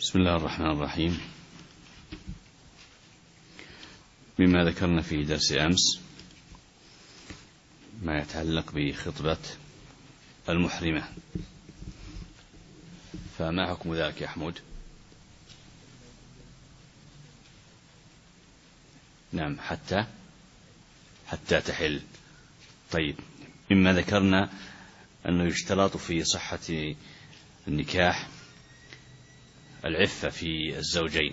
بسم الله الرحمن الرحيم. مما ذكرنا في درس أمس ما يتعلق بخطبة المحرمة، فما حكم ذلك يا حمود؟ نعم، حتى تحل. طيب، مما ذكرنا أنه يشترط في صحة النكاح العفة في الزوجين،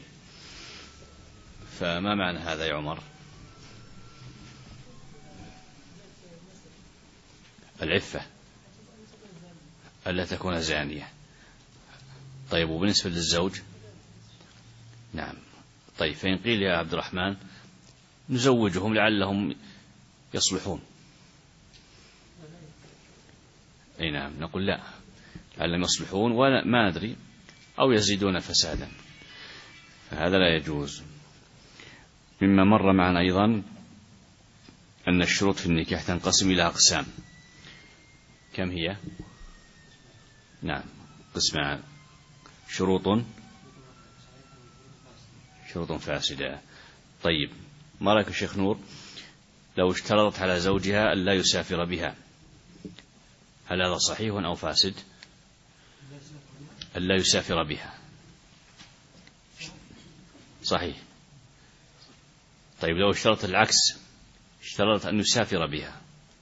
فما معنى هذا يا عمر؟ العفة ألا تكون زانية. طيب، وبالنسبة للزوج؟ نعم. طيب، فإن قيل يا عبد الرحمن نزوجهم لعلهم يصلحون، أي نعم، نقول لا، لعلهم يصلحون وما ندري، أو يزيدون فسادا، فهذا لا يجوز. مما مر معنا أيضا أن الشروط في النكاح تنقسم إلى أقسام. كم هي؟ نعم، قسمان: شروط فاسدة. طيب، ما رأيك الشيخ نور لو اشترطت على زوجها أن لا يسافر بها، هل هذا صحيح أو فاسد؟ أن لا يسافر بها صحيح. طيب، لو اشترط العكس، اشترط أن يسافر بها،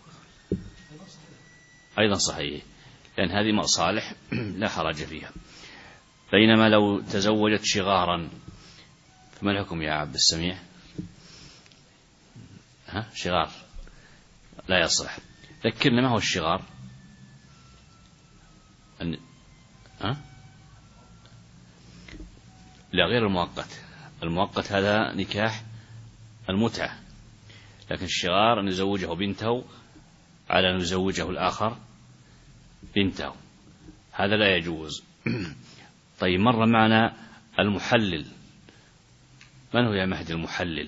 أيضا صحيح، لأن هذه مصالح لا حرج فيها. بينما لو تزوجت شغارا فما الحكم يا عبد السميع؟ شغار لا يصلح. ذكرنا، ما هو الشغار؟ لا، غير المؤقت. المؤقت هذا نكاح المتعة، لكن الشغار أن يزوجه بنته على أن يزوجه الآخر بنته، هذا لا يجوز. طيب، مر معنا المحلل. من هو يا مهدي المحلل؟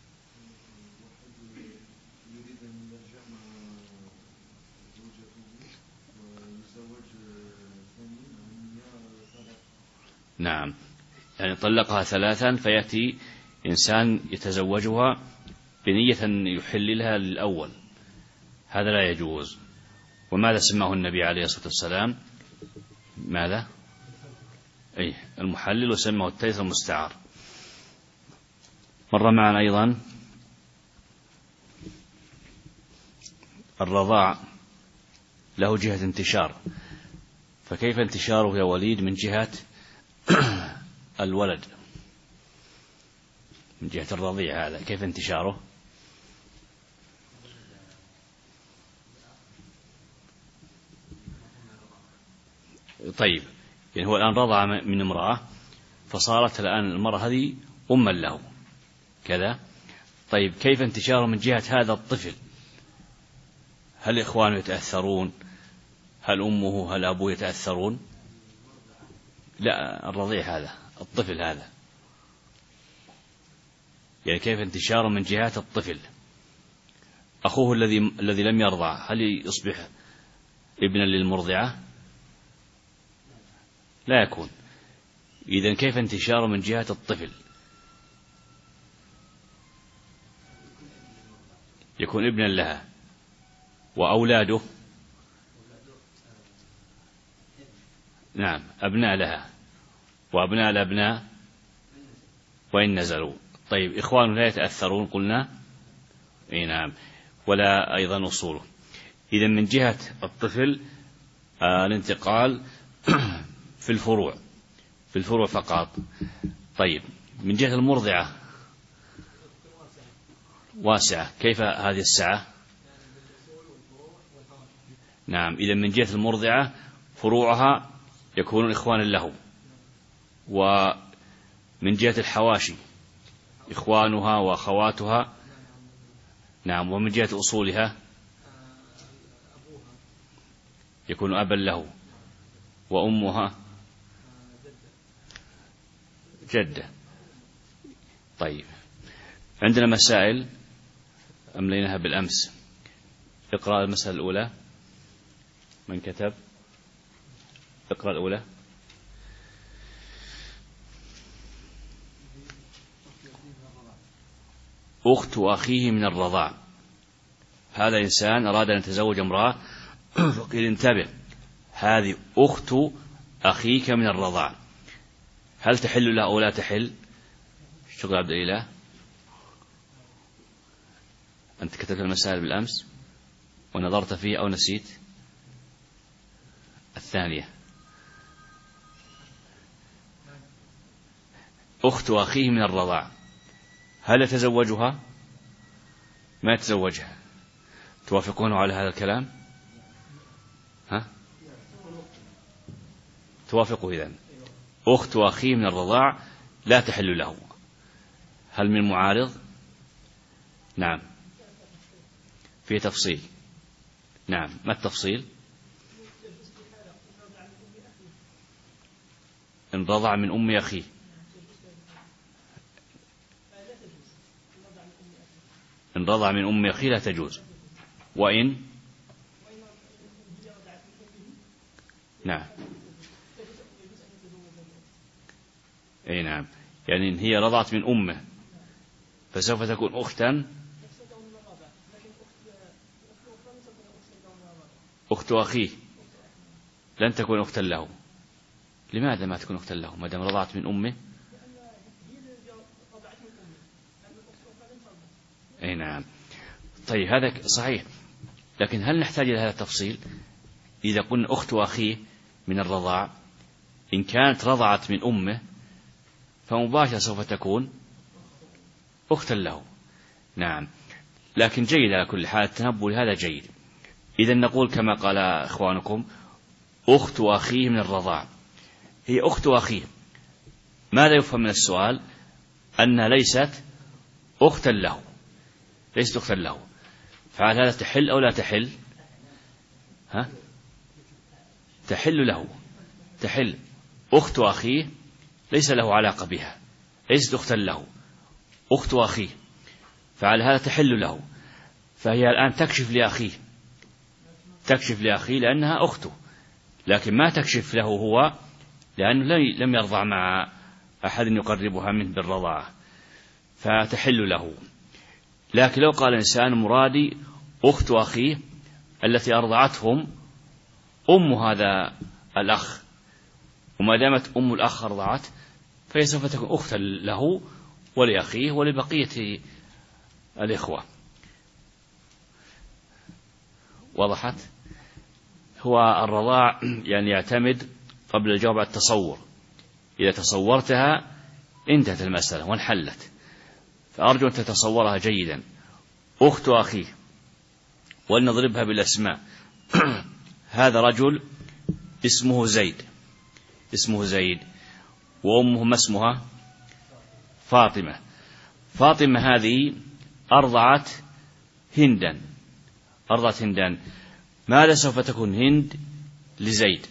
نعم، يعني طلقها 3 فيأتي إنسان يتزوجها بنية أن يحللها للأول، هذا لا يجوز. وماذا سماه النبي عليه الصلاة والسلام؟ ماذا؟ المحلل، وسماه التيس المستعار. مر معنا أيضا الرضاع له جهة انتشار، فكيف انتشاره يا وليد من جهة الولد، من جهة الرضيع، هذا كيف انتشاره؟ طيب، يعني هو الآن رضع من امرأة، فصارت الآن المرأة هذه أما له كذا. طيب، كيف انتشاره من جهة هذا الطفل؟ هل إخوانه يتأثرون؟ هل أمه هل أبوه يتأثرون؟ لا، الرضيع هذا، الطفل هذا، يعني كيف انتشاره من جهة الطفل؟ أخوه الذي لم يرضع هل يصبح ابنا للمرضعة؟ لا يكون. إذن كيف انتشاره من جهة الطفل؟ يكون ابنا لها. وأولاده نعم أبناء لها، وأبناء الأبناء وإن نزلوا. طيب، إخوانه لا يتأثرون قلنا؟ نعم، ولا أيضا أصوله. إذن من جهة الطفل الانتقال في الفروع فقط. طيب، من جهة المرضعة واسعة، كيف هذه السعة؟ نعم، إذن من جهة المرضعة فروعها يكونون إخوانا له، ومن جهة الحواشي إخوانها وأخواتها. نعم، ومن جهة أصولها يكون أبا له، وأمها جدة. طيب، عندنا مسائل أمليناها بالأمس. اقرأ المسألة الأولى. من كتب؟ اقرأ الأولى. أخت أخيه من الرضاع. هذا إنسان أراد أن يتزوج امرأة فقيل انتبه، هذه أخت أخيك من الرضاع، هل تحل له أو لا تحل؟ شغل عبد الإله، أنت كتبت المسائل بالأمس ونظرت فيه أو نسيت؟ الثانية، أخت أخيه من الرضاع، هل يتزوجها؟ ما يتزوجها. توافقون على هذا الكلام؟ ها؟ توافقوا إذن. أخت أخيه من الرضاع لا تحل له. هل من معارض؟ نعم، في تفصيل. نعم، ما التفصيل؟ إن رضع من أم أخيه إن رضع من أم أخيه لا تجوز. وإن نعم، أي نعم، يعني إن هي رضعت من أمه فسوف تكون أختا. أخت أخيه لن تكون أختا له. لماذا ما تكون أختا له ما دام رضعت من أمه؟ أي نعم. طيب هذا صحيح، لكن هل نحتاج إلى هذا التفصيل؟ إذا قلنا أخت أخيه من الرضاع، إن كانت رضعت من أمه فمباشرة سوف تكون أختا له. نعم، لكن جيد على كل حال التنبؤ هذا جيد. إذا نقول كما قال إخوانكم أخت أخيه من الرضاع، هي أخت أخيه، ماذا يفهم من السؤال؟ أنها ليست أختا له، ليست أختا له، فعلى هذا تحل أو لا تحل؟ ها؟ تحل له، تحل. أخت أخيه ليس له علاقة بها، ليست أختا له، أخت أخيه، فعلى هذا تحل له. فهي الآن تكشف لأخيه لأنها أخته، لكن ما تكشف له هو لأنه لم يرضع مع أحد يقربها منه بالرضاعة، فتحل له. لكن لو قال إنسان مرادي أخت أخيه التي أرضعتهم أم هذا الأخ، وما دامت أم الأخ أرضعت فهي سوف تكون أختا له ولأخيه ولبقية الإخوة. وضحت؟ هو الرضاع يعني يعتمد قبل الجواب على التصور، إذا تصورتها انتهت المسألة وانحلت، فأرجو أن تتصورها جيدا. أخت أخيه، ولنضربها بالأسماء. هذا رجل اسمه زيد وأمه ما اسمها؟ فاطمة هذه أرضعت هندا، ماذا سوف تكون هند لزيد؟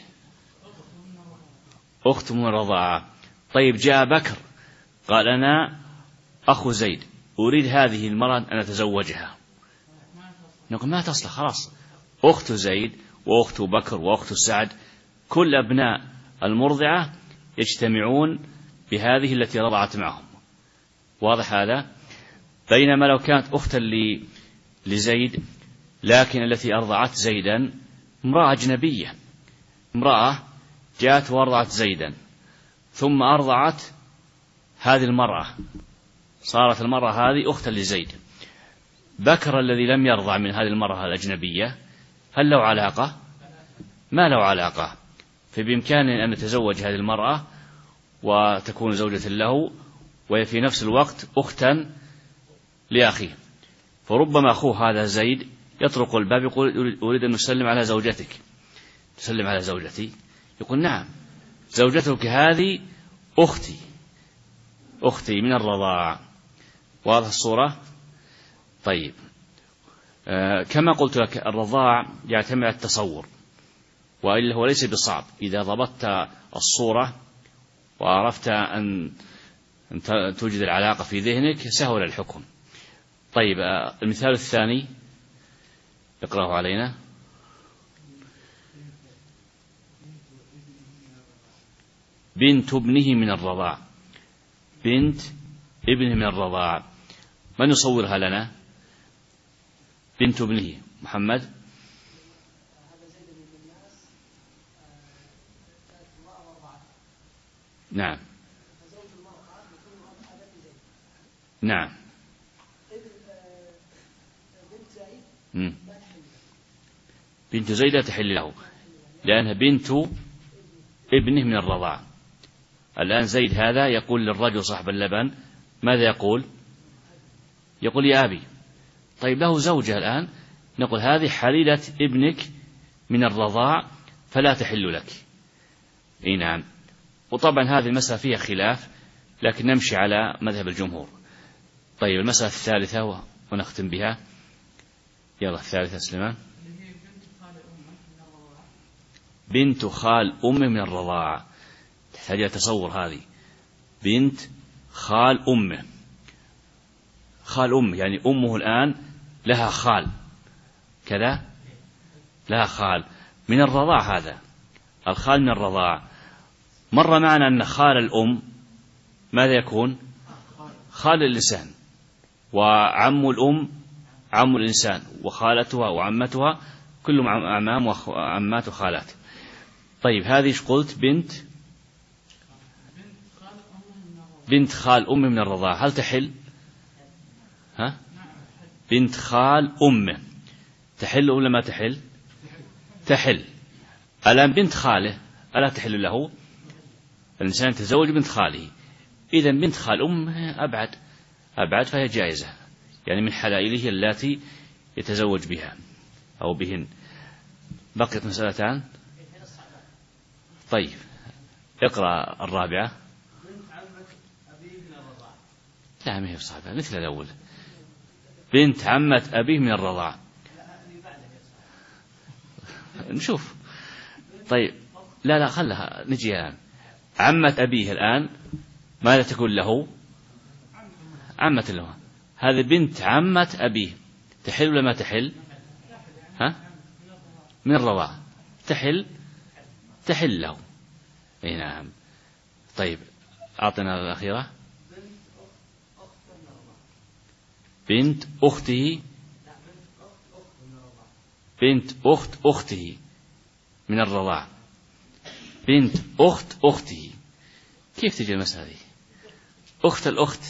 أخت من الرضاعة. طيب جاء بكر قال أنا أخو زيد أريد هذه المرأة أن أتزوجها، نقول ما تصلح، خلاص أخت زيد وأخت بكر وأخت سعد كل أبناء المرضعة يجتمعون بهذه التي رضعت معهم. واضح هذا؟ بينما لو كانت أختا لزيد لكن التي أرضعت زيدا امرأة أجنبية، امرأة جاءت وأرضعت زيدا ثم أرضعت هذه المرأة، صارت المرأة هذه أختا لزيد. بكر الذي لم يرضع من هذه المرأة الأجنبية هل له علاقة؟ ما له علاقة، فبإمكانه أن يتزوج هذه المرأة وتكون زوجة له وهي في نفس الوقت أختا لأخيه. فربما أخوه هذا زيد يطرق الباب يقول أريد أن نسلم على زوجتك، تسلم على زوجتي؟ يقول نعم زوجتك هذه أختي من الرضاعة. واضح الصورة؟ طيب كما قلت لك الرضاع يعتمد على التصور، وإلا هو ليس بصعب، إذا ضبطت الصورة وعرفت أن توجد العلاقة في ذهنك سهل الحكم. طيب المثال الثاني اقرأه علينا. بنت ابنه من الرضاع، بنت ابنه من الرضاع، من يصورها لنا؟ بنت ابنه محمد. نعم نعم. بنت زيد لا تحل له لأنها بنت ابنه من الرضاع. الآن زيد هذا يقول للرجل صاحب اللبن ماذا يقول؟ يقول يا أبي. طيب له زوجة الآن، نقول هذه حليلة ابنك من الرضاع فلا تحل لك. إيه نعم. وطبعا هذه المسألة فيها خلاف لكن نمشي على مذهب الجمهور. طيب المسألة الثالثة ونختم بها. يلا الثالثة سليمان. بنت خال أم من الرضاعة، تحتاج تصور هذه بنت خال أمه. خال أم يعني أمه الآن لها خال كذا، لها خال من الرضاع. هذا الخال من الرضاع. مر معنا أن خال الأم ماذا يكون؟ خال الإنسان، وعم الأم عم الإنسان، وخالتها وعمتها كلهم أعمام وعمات وخالات. طيب هذه إيش قلت؟ بنت خال أم من الرضاعة، هل تحل؟ ها؟ بنت خال أمه تحل ولا ما تحل؟ تحل. الآن بنت خاله ألا تحل له؟ الإنسان يتزوج بنت خاله، إذن بنت خال أمه أبعد فهي جائزة، يعني من حلائله اللاتي يتزوج بها أو بهن. بقيت مسألتان. طيب اقرأ الرابعة. لا ما هي صعبة مثل الأول. بنت عمة أبيه من الرضاعة. نشوف. طيب لا خلها نجي الآن. عمة أبيه الآن ماذا تكون له؟ عمة له. هذه بنت عمة أبيه تحل ولا ما تحل؟ ها؟ من الرضاعة تحل له. اي نعم. طيب أعطنا الأخيرة. بنت أخته، بنت أخته من الرضاعة. بنت أخته كيف تجي المسألة دي؟ أخت الأخت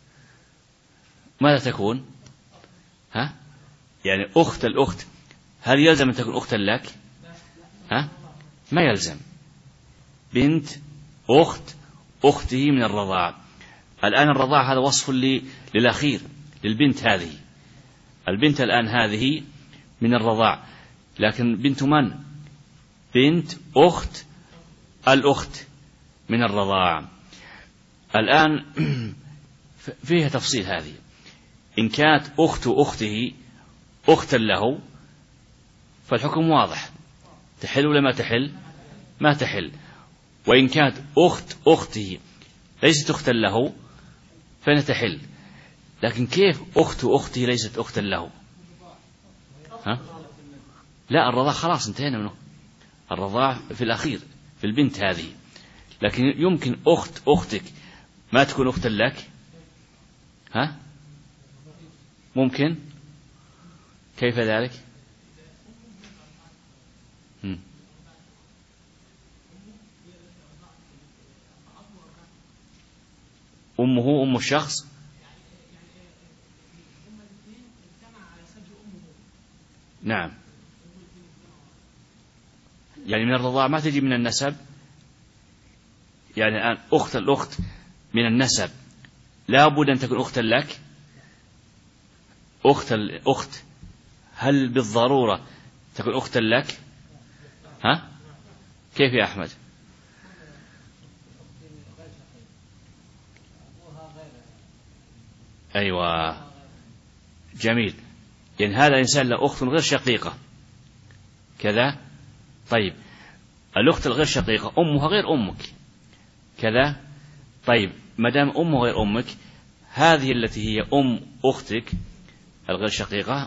ماذا تكون؟ ها؟ يعني أخت الأخت هل يلزم أن تكون أختا لك؟ ها؟ ما يلزم. بنت أخته من الرضاعة. الآن الرضاعة هذا وصف للأخير للبنت هذه. البنت الآن هذه من الرضاع، لكن بنت من؟ بنت أخت الأخت من الرضاعة. الآن فيها تفصيل هذه. إن كانت أخت أخته أختا له فالحكم واضح، تحل ولا ما تحل؟ ما تحل. وإن كانت أخت أخته ليست أختا له فإن تحل. لكن كيف أخت أخته ليست أختا له؟ ها؟ لا الرضاع خلاص انتهينا منه. الرضاع في الأخير في البنت هذه. لكن يمكن أخت أختك ما تكون أختا لك. ها؟ ممكن. كيف ذلك؟ أمه أم الشخص. نعم. يعني من الرضاعة ما تجي من النسب. يعني الآن أخت الأخت من النسب لا بد أن تكون أختا لك. أخت الأخت هل بالضرورة تكون أختا لك؟ ها؟ كيف يا أحمد؟ أيوة جميل. يعني هذا الإنسان له أخت غير شقيقة كذا. طيب الأخت الغير شقيقة أمها غير أمك كذا. طيب مدام أمه غير أمك، هذه التي هي أم أختك الغير شقيقة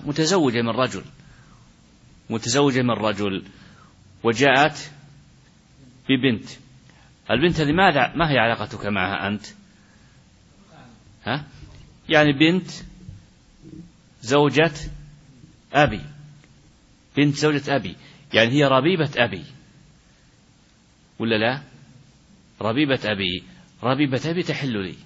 متزوجة من رجل وجاءت ببنت. البنت هذه ما هي علاقتك معها أنت؟ ها؟ يعني بنت زوجة أبي، بنت زوجة أبي، يعني هي ربيبة أبي ولا لا؟ ربيبة أبي، ربيبة أبي تحل لي،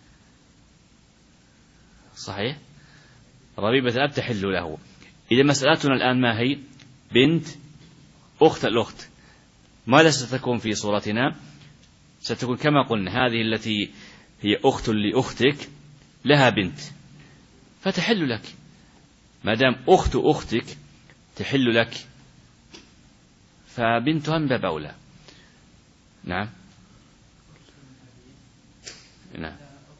صحيح؟ ربيبة الأب تحل له. إذا مسألتنا الآن ما هي؟ بنت أخت الأخت. ماذا ستكون في صورتنا؟ ستكون كما قلنا، هذه التي هي أخت لأختك لها بنت فتحل لك، ما دام أخت أختك تحل لك فبنتها من باب أولى. نعم نعم.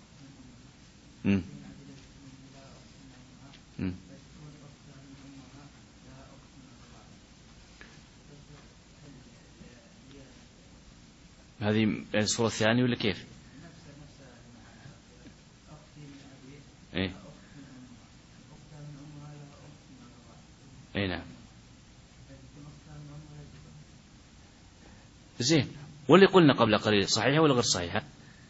هذه الصورة الثانية ولا كيف؟ إيه؟ إيه نعم. زين، واللي قلنا قبل قليل صحيحة ولا غير صحيحة؟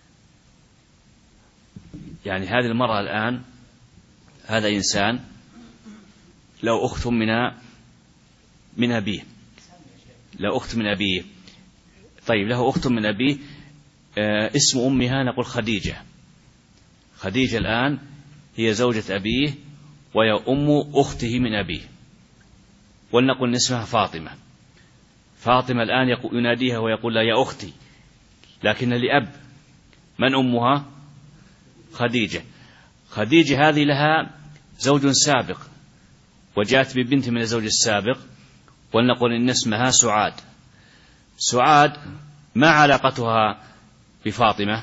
يعني هذه المرأة الآن، هذا إنسان لو أخت من أبيه، لو أخت من أبيه، طيب له أخت من أبيه، اسم أمها نقول خديجة. خديجة الآن هي زوجة أبيه وهي أم أخته من أبيه، ولنقل اسمها فاطمة. فاطمة الآن يناديها ويقول لها يا أختي، لكن لأب، من أمها؟ خديجة. خديجة هذه لها زوج سابق وجاءت ببنت من الزوج السابق، ولنقل إن اسمها سعاد. سعاد ما علاقتها بفاطمة؟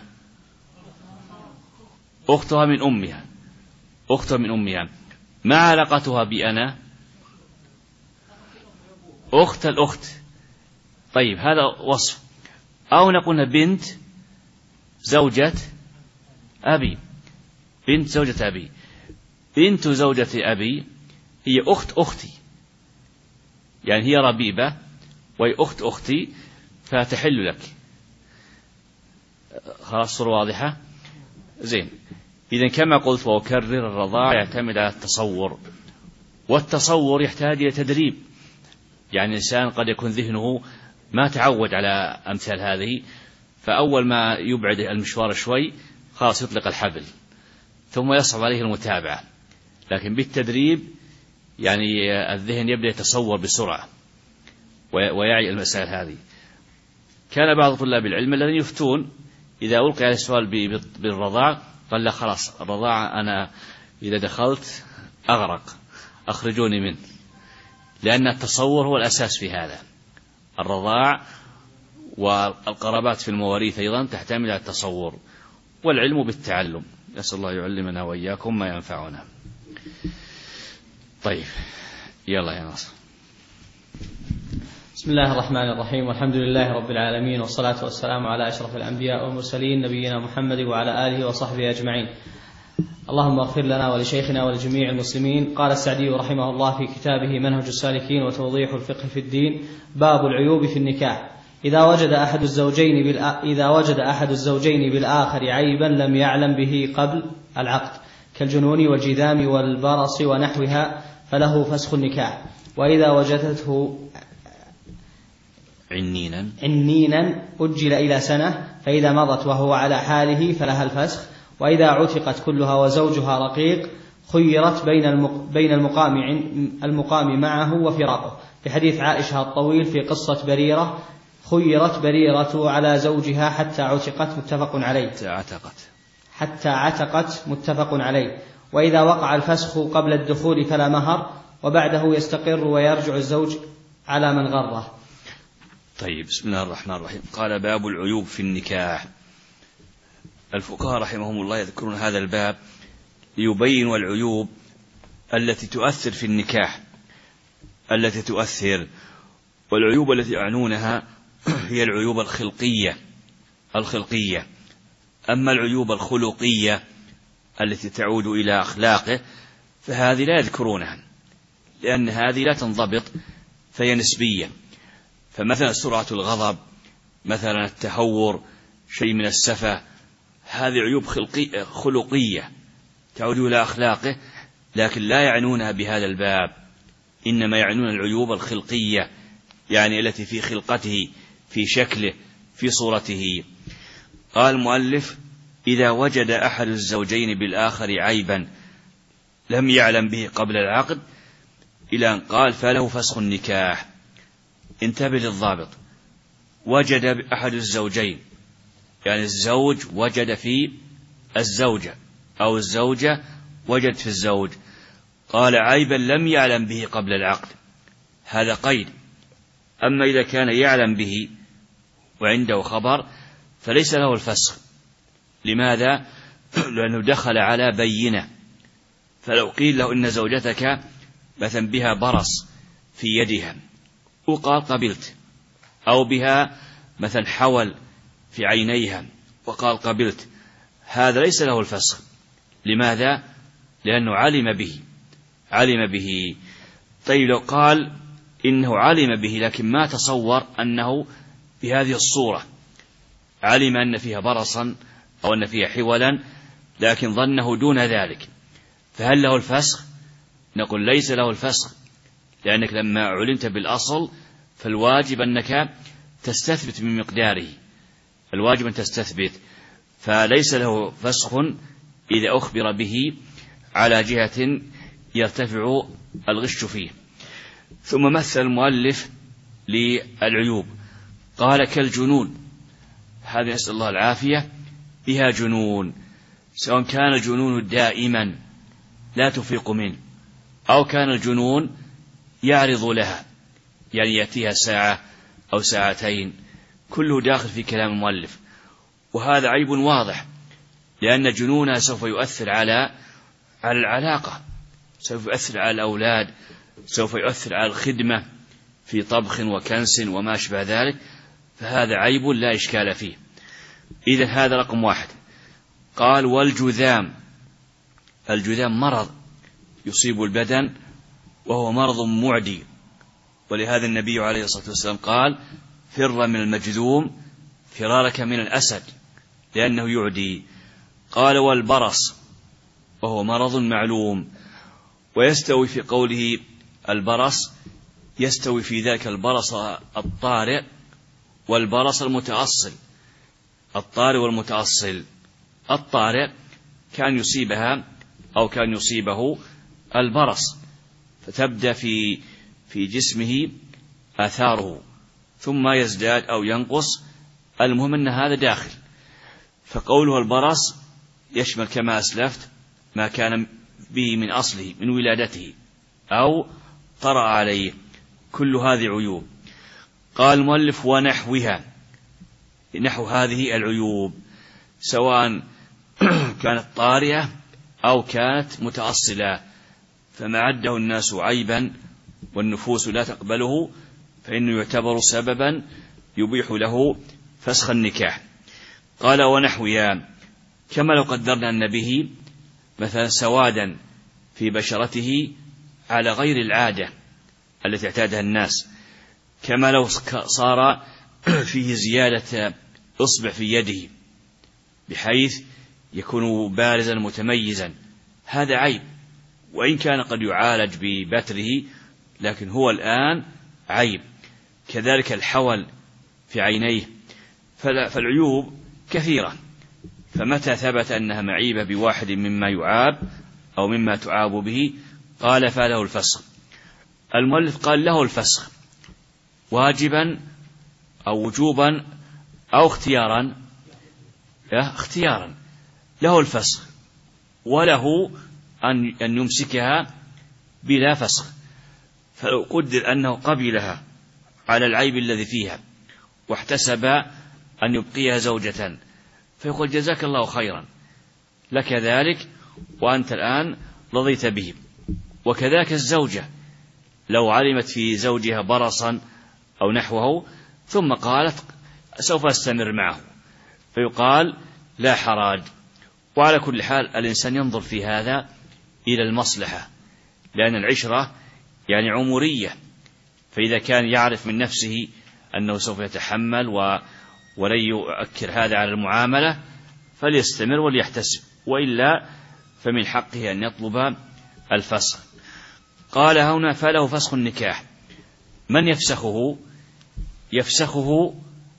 أختها من أمها، أختها من أمها. ما علاقتها بأنا؟ أخت الأخت. طيب هذا وصف. أو نقول بنت زوجة أبي، بنت زوجة أبي. بنت زوجة أبي هي أخت أختي، يعني هي ربيبة وهي أخت أختي فتحل لك. خلاص الصورة واضحة؟ زين. إذن كما قلت وأكرر، الرضاعة يعتمد على التصور، والتصور يحتاج إلى تدريب. يعني الإنسان قد يكون ذهنه ما تعود على أمثال هذه، فأول ما يبعد المشوار شوي خلاص يطلق الحبل، ثم يصعب عليه المتابعة. لكن بالتدريب يعني الذهن يبدأ يتصور بسرعة ويعي المسائل هذه. كان بعض طلاب العلم الذين يفتون إذا ألقي على السؤال بالرضاع قال لا خلاص الرضاعة أنا إذا دخلت أغرق، أخرجوني منه، لأن التصور هو الأساس في هذا. الرضاع والقرابات في المواريث أيضا تحتمل على التصور، والعلم بالتعلم. نسأل الله يعلمنا وإياكم ما ينفعنا. طيب يلا يا ناصر. بسم الله الرحمن الرحيم، والحمد لله رب العالمين، والصلاة والسلام على أشرف الأنبياء والمرسلين نبينا محمد وعلى آله وصحبه أجمعين. اللهم اغفر لنا ولشيخنا ولجميع المسلمين. قال السعدي رحمه الله في كتابه منهج السالكين وتوضيح الفقه في الدين: باب العيوب في النكاح. إذا وجد أحد الزوجين بالآخر عيبا لم يعلم به قبل العقد كالجنون والجذام والبرص ونحوها فله فسخ النكاح. وإذا وجدته عنينا أجل إلى سنة، فإذا مضت وهو على حاله فلها الفسخ. وإذا عتقت كلها وزوجها رقيق خيرت بين المقام معه وفراقه، في حديث عائشة الطويل في قصة بريرة: خيرت بريرة على زوجها حتى عتقت، متفق عليه. وإذا وقع الفسخ قبل الدخول فلا مهر، وبعده يستقر ويرجع الزوج على من غره. طيب بسم الله الرحمن الرحيم. قال باب العيوب في النكاح. الفقهاء رحمهم الله يذكرون هذا الباب ليبينوا العيوب التي تؤثر في النكاح، والعيوب التي يعنونها هي العيوب الخلقية. أما العيوب الخلقية التي تعود إلى أخلاقه فهذه لا يذكرونها، لأن هذه لا تنضبط فهي نسبية. فمثلا سرعة الغضب، مثلا التهور، شيء من السفة، هذه عيوب خلقية تعود إلى أخلاقه لكن لا يعنونها بهذا الباب، إنما يعنون العيوب الخلقية، يعني التي في خلقته، في شكله، في صورته. قال المؤلف: إذا وجد أحد الزوجين بالآخر عيبا لم يعلم به قبل العقد، إلى أن قال: فله فسخ النكاح. انتبه للضابط، وجد أحد الزوجين، يعني الزوج وجد في الزوجة أو الزوجة وجد في الزوج، قال: عيبا لم يعلم به قبل العقد، هذا قيد. أما إذا كان يعلم به وعنده خبر فليس له الفسخ. لماذا؟ لأنه دخل على بينة. فلو قيل له إن زوجتك مثلا بها برص في يدها وقال قبلت، أو بها مثلا حول في عينيها وقال قبلت، هذا ليس له الفسخ. لماذا؟ لأنه علم به. طيب لو قال إنه علم به لكن ما تصور أنه بهذه الصورة، علم أن فيها برصا أو أن فيها حولا لكن ظنه دون ذلك، فهل له الفسخ؟ نقول ليس له الفسخ، لأنك لما علمت بالأصل فالواجب أنك تستثبت من مقداره، الواجب أن تستثبت، فليس له فسخ إذا أخبر به على جهة يرتفع الغش فيه. ثم مثل المؤلف للعيوب، قال: كالجنون، هذا نسأل الله العافية، بها جنون، سواء كان الجنون دائما لا تفيق منه، أو كان الجنون يعرض لها، يعني يأتيها ساعة أو ساعتين، كله داخل في كلام المؤلف. وهذا عيب واضح، لأن جنونها سوف يؤثر على العلاقة، سوف يؤثر على الأولاد، سوف يؤثر على الخدمة في طبخ وكنس وما أشبه ذلك، فهذا عيب لا إشكال فيه. إذن هذا رقم واحد. قال: والجذام، الجذام مرض يصيب البدن وهو مرض معدي، ولهذا النبي عليه الصلاة والسلام قال: فر من المجذوم فرارك من الأسد، لأنه يعدي. قال: والبرص، وهو مرض معلوم، ويستوي في قوله البرص، يستوي في ذلك البرص الطارئ والبرص المتأصل. الطارئ والمتأصل، الطارئ كان يصيبها أو كان يصيبه البرص، فتبدأ في جسمه آثاره ثم يزداد أو ينقص، المهم أن هذا داخل. فقوله البرص يشمل كما أسلفت ما كان به من أصله من ولادته أو طرأ عليه، كل هذه عيوب. قال المؤلف: ونحوها، نحو هذه العيوب، سواء كانت طارئة أو كانت متأصلة، فما عده الناس عيبا والنفوس لا تقبله فإنه يعتبر سببا يبيح له فسخ النكاح. قال: ونحوها، كما لو قدرنا أن به مثلا سوادا في بشرته على غير العادة التي اعتادها الناس، كما لو صار فيه زيادة إصبع في يده بحيث يكون بارزا متميزا، هذا عيب، وإن كان قد يعالج ببتره لكن هو الآن عيب. كذلك الحول في عينيه، فالعيوب كثيرة، فمتى ثبت أنها معيبة بواحد مما يعاب أو مما تعاب به قال: فله الفسخ. المؤلف قال: له الفسخ واجبا أو وجوبا أو اختيارا، اختيارا، له الفسخ، وله أن يمسكها بلا فسخ. فلو قدر أنه قبلها على العيب الذي فيها واحتسب أن يبقيها زوجة فيقول: جزاك الله خيرا، لك ذلك وأنت الآن رضيت به. وكذلك الزوجة لو علمت في زوجها برصا أو نحوه ثم قالت: سوف أستمر معه، فيقال: لا حراج. وعلى كل حال الإنسان ينظر في هذا إلى المصلحة، لأن العشرة يعني عمرية، فإذا كان يعرف من نفسه أنه سوف يتحمل ولن يؤكر هذا على المعاملة فليستمر وليحتسب، وإلا فمن حقه أن يطلب الفسخ. قال هنا فله فسخ النكاح. من يفسخه؟ يفسخه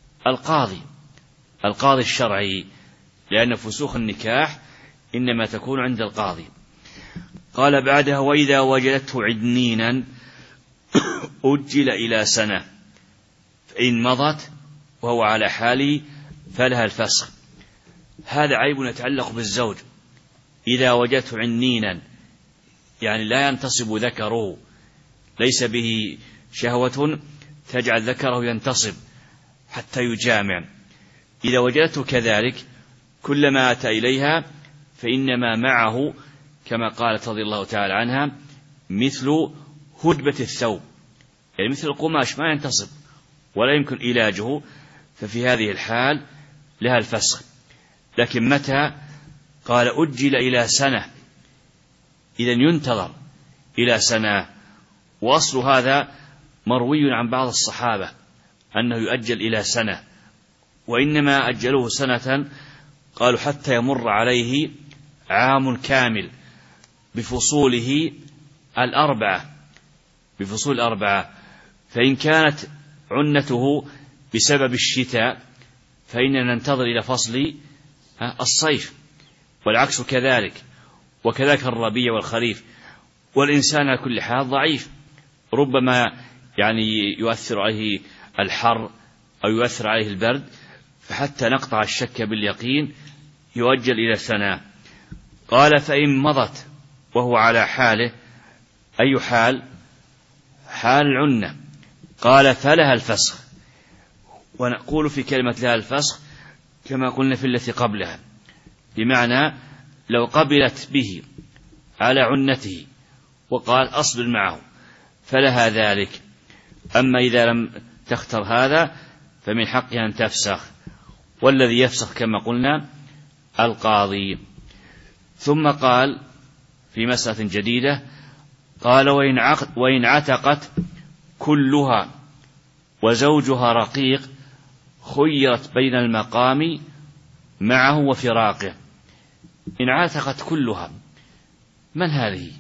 القاضي الشرعي، لأن فسوخ النكاح إنما تكون عند القاضي. قال بعدها وإذا وجدته عدنينا أجل إلى سنة، فإن مضت وهو على حاله فلها الفسخ. هذا عيب يتعلق بالزوج. إذا وجدته عنينا يعني لا ينتصب ذكره، ليس به شهوة تجعل ذكره ينتصب حتى يجامع. إذا وجدته كذلك كلما أتى إليها فإنما معه كما قالت رضي الله تعالى عنها مثل هدبة الثوب، يعني مثل القماش ما ينتصب ولا يمكن علاجه، ففي هذه الحال لها الفسخ. لكن متى؟ قال أجل إلى سنة، إذن ينتظر إلى سنة. وأصل هذا مروي عن بعض الصحابة أنه يؤجل إلى سنة، وإنما أجلوه سنة قالوا حتى يمر عليه عام كامل بفصوله الأربعة. فإن كانت عنته بسبب الشتاء فإننا ننتظر إلى فصل الصيف، والعكس كذلك، وكذلك الربيع والخريف. والإنسان على كل حال ضعيف، ربما يعني يؤثر عليه الحر أو يؤثر عليه البرد، فحتى نقطع الشك باليقين يؤجل إلى سنة. قال فإن مضت وهو على حاله، أي حال؟ حال العنة. قال فلها الفسخ. ونقول في كلمة لها الفسخ كما قلنا في التي قبلها، بمعنى لو قبلت به على عنته وقال أصبر معه فلها ذلك. أما إذا لم تختر هذا فمن حقها أن تفسخ، والذي يفسخ كما قلنا القاضي. ثم قال في مسألة جديدة، قال وإن عتقت كلها وزوجها رقيق خيرت بين المقام معه وفراقه. إن عتقت كلها، من هذه؟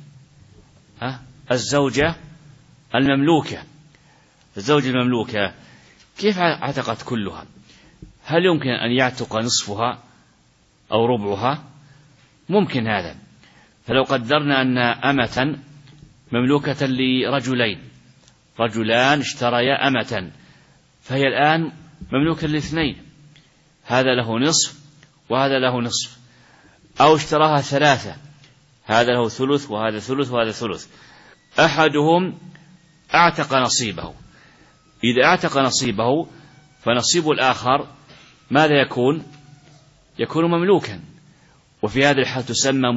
الزوجة المملوكة. الزوجة المملوكة كيف عتقت كلها؟ هل يمكن أن يعتق نصفها أو ربعها؟ ممكن هذا. فلو قدرنا أن أمة مملوكة لرجلين، رجلان اشتريا أمة، فهي الآن مملوكة لاثنين، هذا له نصف وهذا له نصف. أو اشتراها ثلاثة، هذا له ثلث وهذا ثلث وهذا ثلث. أحدهم أعتق نصيبه، إذا أعتق نصيبه فنصيب الآخر ماذا يكون؟ يكون مملوكا. وفي هذه الحالة تسمى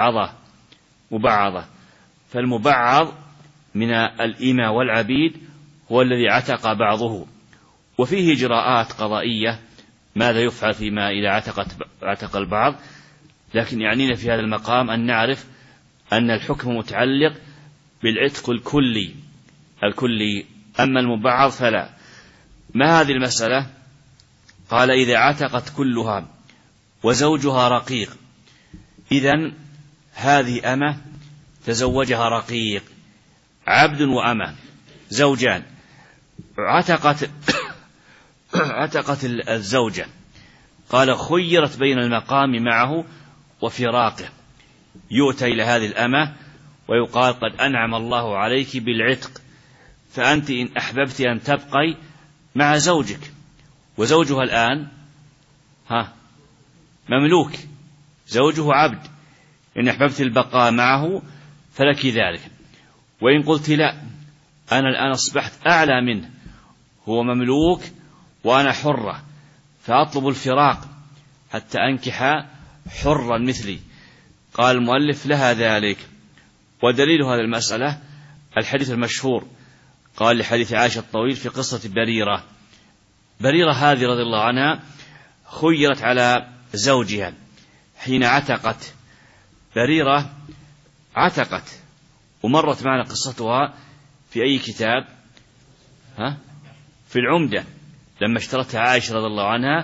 مبعضة. فالمبعض من الإماء والعبيد هو الذي عتق بعضه. وفيه إجراءات قضائية ماذا يفعل فيما إذا عتق البعض، لكن يعنينا في هذا المقام أن نعرف أن الحكم متعلق بالعتق الكلي. أما المبعض فلا. ما هذه المسألة؟ قال إذا عتقت كلها وزوجها رقيق، إذن هذه أمة تزوجها رقيق، عبد وأمة زوجان. عتقت الزوجة، قال خيرت بين المقام معه وفراقه. يؤتى إلى هذه الأمة ويقال قد أنعم الله عليك بالعتق، فأنت إن أحببت أن تبقي مع زوجك، وزوجها الآن مملوك، زوجه عبد، إن أحببت البقاء معه فلك ذلك. وإن قلت لا، أنا الآن أصبحت أعلى منه، هو مملوك وأنا حرة، فأطلب الفراق حتى أنكح حرا مثلي، قال المؤلف لها ذلك. ودليل هذه المسألة الحديث المشهور، قال لحديث عائشة الطويل في قصة بريرة هذه رضي الله عنها خيرت على زوجها حين عتقت. بريرة عتقت ومرت معنا قصتها في أي كتاب؟ في العمدة، لما اشترتها عائشة رضي الله عنها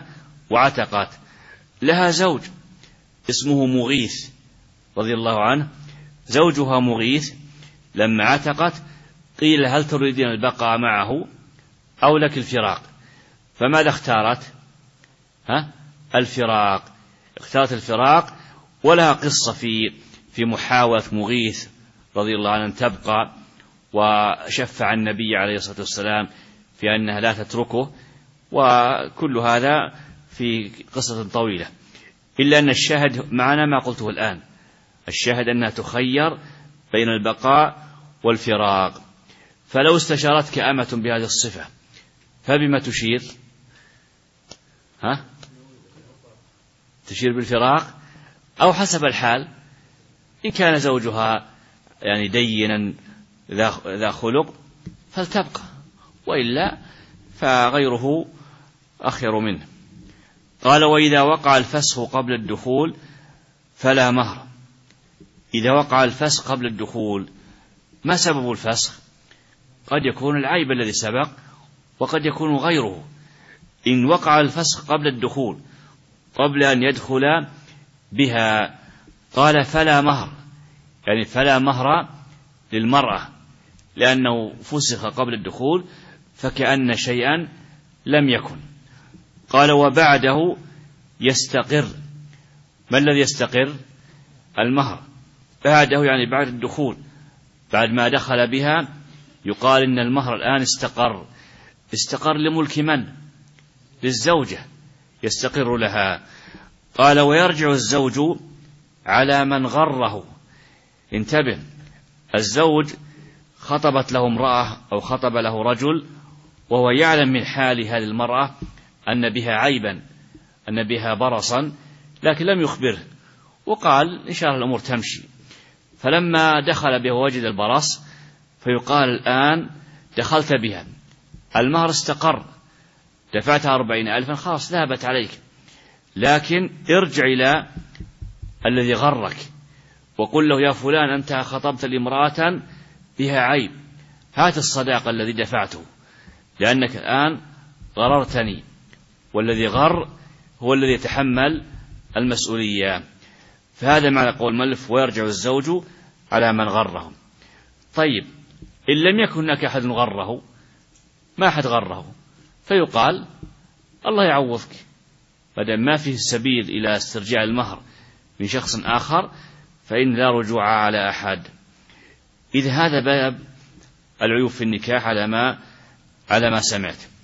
وعتقت. لها زوج اسمه مغيث رضي الله عنه، زوجها مغيث لما عتقت قيل هل تريدين البقاء معه أو لك الفراق؟ فماذا اختارت؟ الفراق. اختارت الفراق. ولها قصة في محاولة مغيث رضي الله عنه أن تبقى، وشفع النبي عليه الصلاة والسلام في أنها لا تتركه، وكل هذا في قصة طويلة. إلا أن الشاهد معنا ما قلته الآن، الشاهد أنها تخير بين البقاء والفراق. فلو استشارتك أمة بهذه الصفة فبما تشير؟ تشير بالفراق أو حسب الحال. إن كان زوجها يعني دينا ذا خلق فلتبقى، وإلا فغيره أخير منه. قال وإذا وقع الفسخ قبل الدخول فلا مهر. إذا وقع الفسخ قبل الدخول ما سبب الفسخ؟ قد يكون العيب الذي سبق وقد يكون غيره. إن وقع الفسخ قبل الدخول قبل أن يدخل بها قال فلا مهر، يعني فلا مهر للمرأة لأنه فسخ قبل الدخول فكأن شيئا لم يكن. قال وبعده يستقر. ما الذي يستقر؟ المهر. بعده يعني بعد الدخول، بعد ما دخل بها يقال إن المهر الآن استقر لملك من؟ للزوجة، يستقر لها. قال ويرجع الزوج على من غره. انتبه، الزوج خطبت له امرأة أو خطب له رجل وهو يعلم من حال هذه المرأة أن بها عيبا، أن بها برصا، لكن لم يخبره وقال إن شاء الله الأمور تمشي. فلما دخل به وجد البرص فيقال الآن دخلت بها، المهر استقر، دفعتها 40,000 خلاص ذهبت عليك، لكن ارجع إلى الذي غرك وقل له يا فلان أنت خطبت لامرأة بها عيب، هات الصداق الذي دفعته لأنك الآن غررتني، والذي غر هو الذي يتحمل المسؤولية. فهذا معنى قول المؤلف ويرجع الزوج على من غره. طيب إن لم يكن هناك أحد غره، ما أحد غره، فيقال الله يعوضك، بدل ما فيه السبيل إلى استرجاع المهر من شخص آخر فإن لا رجوع على أحد. إذ هذا باب العيوب في النكاح على ما سمعت.